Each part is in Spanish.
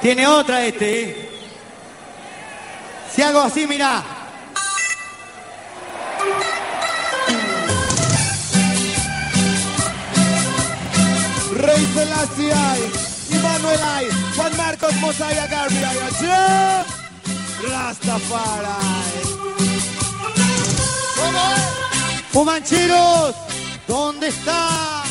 Tiene otra Si hago así, mirá. Rey Selassie, Immanuel I, Juan Marcos Mosiah Garvey, Ayache, Rastafari. Fumancheros, ¿dónde está?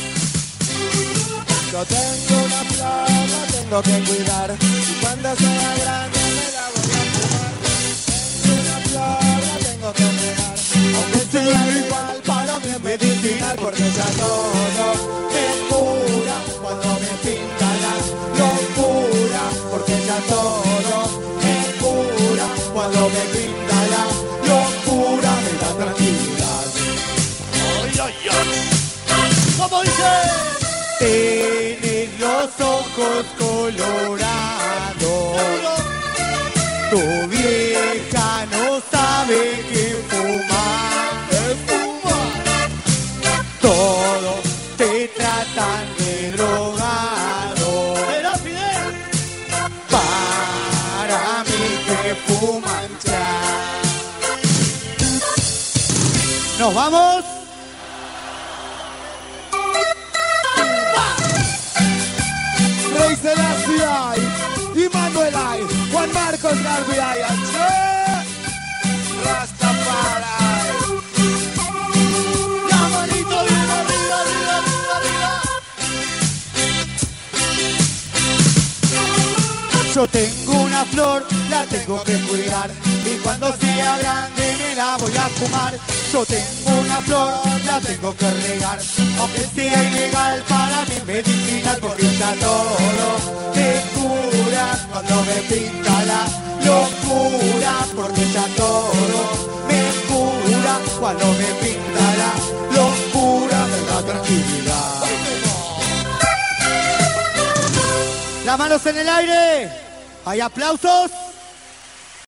Yo tengo una flor, la tengo que cuidar, y cuando sea grande me la voy a fumar. Tengo una flor, la tengo que regar, aunque sea igual para mí es medicinal, porque ya todo me cura cuando me pinta la locura, porque ya todo me cura cuando me pinta la locura, me da tranquilidad. ¡Ay, ay, ay! ¿Cómo dice? Tienes los ojos colorados, tu vieja no sabe que fumar, todos te tratan de drogado, para mí que fuman ya. ¿Nos vamos? Rey Selassie, Immanuel I, Juan Marcos Garvey, Ayache, Rastafari. La manito bien arriba, arriba, arriba, arriba. Yo tengo una flor, la tengo que cuidar, y cuando sea grande me la voy a fumar. Yo tengo una flor, la tengo que regar, aunque sea ilegal para mí es medicinal, porque ya todo me cura cuando me pinta la locura, porque ya todo me cura cuando me pinta la locura, me da tranquilidad. Las manos en el aire. ¿Hay aplausos?